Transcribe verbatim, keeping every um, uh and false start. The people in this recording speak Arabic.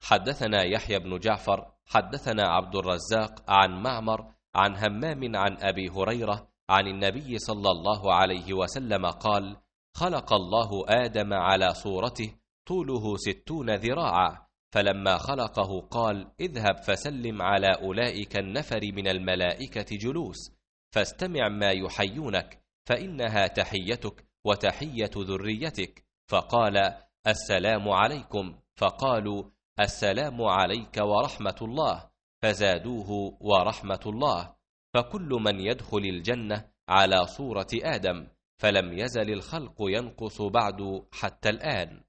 حدثنا يحيى بن جعفر حدثنا عبد الرزاق عن معمر عن همام عن أبي هريرة عن النبي صلى الله عليه وسلم قال: خلق الله آدم على صورته طوله ستون ذراعا، فلما خلقه قال: اذهب فسلم على أولئك النفر من الملائكة جلوس، فاستمع ما يحيونك، فإنها تحيتك وتحية ذريتك. فقال: السلام عليكم، فقالوا: السلام عليك ورحمة الله، فزادوه ورحمة الله. فكل من يدخل الجنة على صورة آدم، فلم يزل الخلق ينقص بعد حتى الآن.